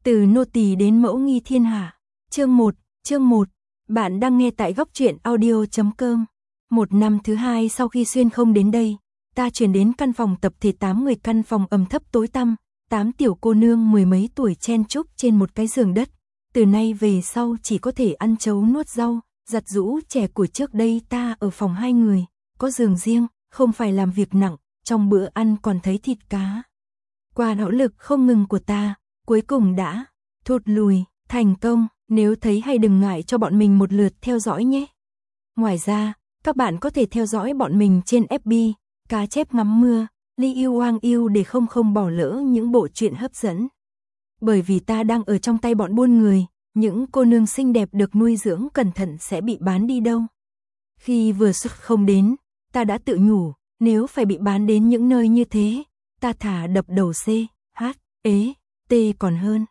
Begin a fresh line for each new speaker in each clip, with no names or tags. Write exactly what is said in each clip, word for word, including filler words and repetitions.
Từ nô tỳ đến mẫu nghi thiên hạ. Chương một, chương một. Bạn đang nghe tại góc truyện audio chấm com. Một năm thứ hai sau khi xuyên không đến đây, ta chuyển đến căn phòng tập thể tám người, căn phòng ẩm thấp tối tăm, tám tiểu cô nương mười mấy tuổi chen chúc trên một cái giường đất. Từ nay về sau chỉ có thể ăn chấu nuốt rau, giặt giũ trẻ củi. Trước đây ta ở phòng hai người, có giường riêng, không phải làm việc nặng, trong bữa ăn còn thấy thịt cá. Qua nỗ lực không ngừng của ta, cuối cùng đã thụt lùi, thành công. Nếu thấy hay đừng ngại cho bọn mình một lượt theo dõi nhé. Ngoài ra, các bạn có thể theo dõi bọn mình trên ép bê, Cá Chép Ngắm Mưa, Ly Yêu Oang Yêu để không không bỏ lỡ những bộ truyện hấp dẫn. Bởi vì ta đang ở trong tay bọn buôn người, những cô nương xinh đẹp được nuôi dưỡng cẩn thận sẽ bị bán đi đâu. Khi vừa xuất không đến, ta đã tự nhủ, nếu phải bị bán đến những nơi như thế, ta thả đập đầu C, H, ế, T còn hơn.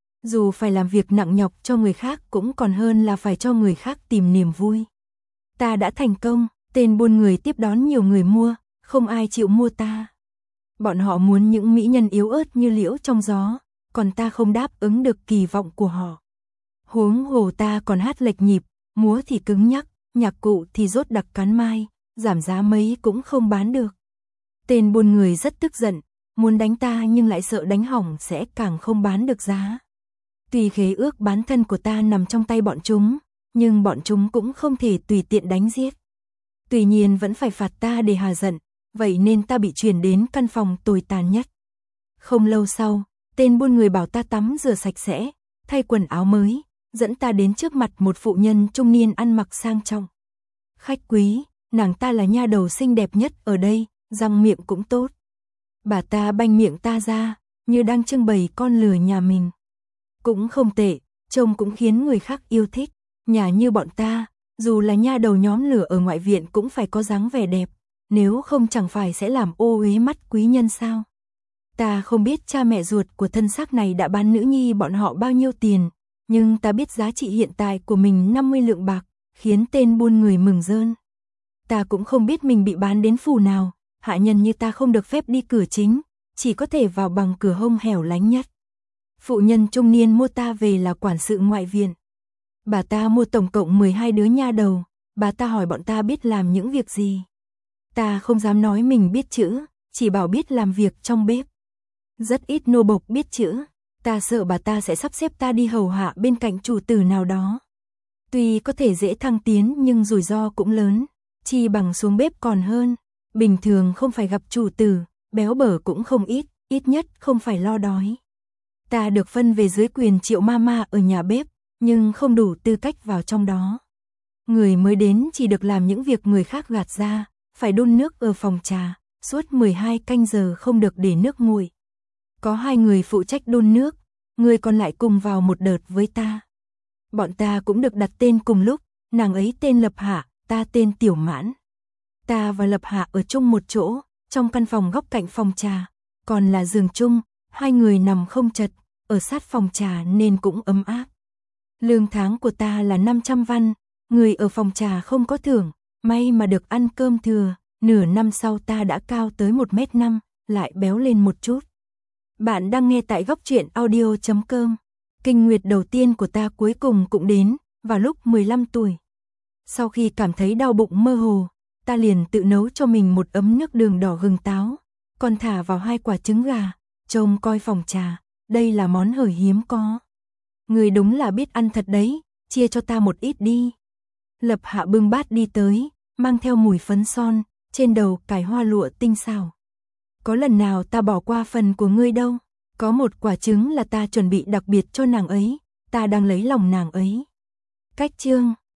Dù phải làm việc nặng nhọc cho người khác cũng còn hơn là phải cho người khác tìm niềm vui. Ta đã thành công, tên buôn người tiếp đón nhiều người mua, không ai chịu mua ta. Bọn họ muốn những mỹ nhân yếu ớt như liễu trong gió, còn ta không đáp ứng được kỳ vọng của họ. Huống hồ ta còn hát lệch nhịp, múa thì cứng nhắc, nhạc cụ thì rốt đặc cán mai, giảm giá mấy cũng không bán được. Tên buôn người rất tức giận, muốn đánh ta nhưng lại sợ đánh hỏng sẽ càng không bán được giá. Tuy khế ước bán thân của ta nằm trong tay bọn chúng, nhưng bọn chúng cũng không thể tùy tiện đánh giết. Tuy nhiên vẫn phải phạt ta để hà giận, vậy nên ta bị chuyển đến căn phòng tồi tàn nhất. Không lâu sau, tên buôn người bảo ta tắm rửa sạch sẽ, thay quần áo mới, dẫn ta đến trước mặt một phụ nhân trung niên ăn mặc sang trọng. Khách quý, nàng ta là nha đầu xinh đẹp nhất ở đây, răng miệng cũng tốt. Bà ta banh miệng ta ra, như đang trưng bày con lừa nhà mình. Cũng không tệ, trông cũng khiến người khác yêu thích. Nhà như bọn ta, dù là nha đầu nhóm lửa ở ngoại viện cũng phải có dáng vẻ đẹp, nếu không chẳng phải sẽ làm ô uế mắt quý nhân sao. Ta không biết cha mẹ ruột của thân xác này đã bán nữ nhi bọn họ bao nhiêu tiền, nhưng ta biết giá trị hiện tại của mình năm mươi lượng bạc, khiến tên buôn người mừng rơn. Ta cũng không biết mình bị bán đến phủ nào, hạ nhân như ta không được phép đi cửa chính, chỉ có thể vào bằng cửa hông hẻo lánh nhất. Phụ nhân trung niên mua ta về là quản sự ngoại viện. Bà ta mua tổng cộng mười hai đứa nha đầu, bà ta hỏi bọn ta biết làm những việc gì. Ta không dám nói mình biết chữ, chỉ bảo biết làm việc trong bếp. Rất ít nô bộc biết chữ, ta sợ bà ta sẽ sắp xếp ta đi hầu hạ bên cạnh chủ tử nào đó. Tuy có thể dễ thăng tiến nhưng rủi ro cũng lớn, chi bằng xuống bếp còn hơn. Bình thường không phải gặp chủ tử, béo bở cũng không ít, ít nhất không phải lo đói. Ta được phân về dưới quyền triệu mama ở nhà bếp, nhưng không đủ tư cách vào trong đó. Người mới đến chỉ được làm những việc người khác gạt ra, phải đun nước ở phòng trà, suốt mười hai canh giờ không được để nước nguội. Có hai người phụ trách đun nước, người còn lại cùng vào một đợt với ta. Bọn ta cũng được đặt tên cùng lúc, nàng ấy tên Lập Hạ, ta tên Tiểu Mãn. Ta và Lập Hạ ở chung một chỗ, trong căn phòng góc cạnh phòng trà, còn là giường chung, hai người nằm không chật, ở sát phòng trà nên cũng ấm áp. Lương tháng của ta là năm trăm văn, người ở phòng trà không có thưởng, may mà được ăn cơm thừa, nửa năm sau ta đã cao tới một mét năm, lại béo lên một chút. Bạn đang nghe tại góc truyện audio chấm com. Kinh nguyệt đầu tiên của ta cuối cùng cũng đến, vào lúc mười lăm tuổi. Sau khi cảm thấy đau bụng mơ hồ, ta liền tự nấu cho mình một ấm nước đường đỏ gừng táo, còn thả vào hai quả trứng gà, trông coi phòng trà, đây là món hời hiếm có. Người đúng là biết ăn thật đấy, chia cho ta một ít đi. Lập Hạ bưng bát đi tới, mang theo mùi phấn son, trên đầu cài hoa lụa tinh xảo. Có lần nào ta bỏ qua phần của ngươi đâu, có một quả trứng là ta chuẩn bị đặc biệt cho nàng ấy, ta đang lấy lòng nàng ấy. Cách chương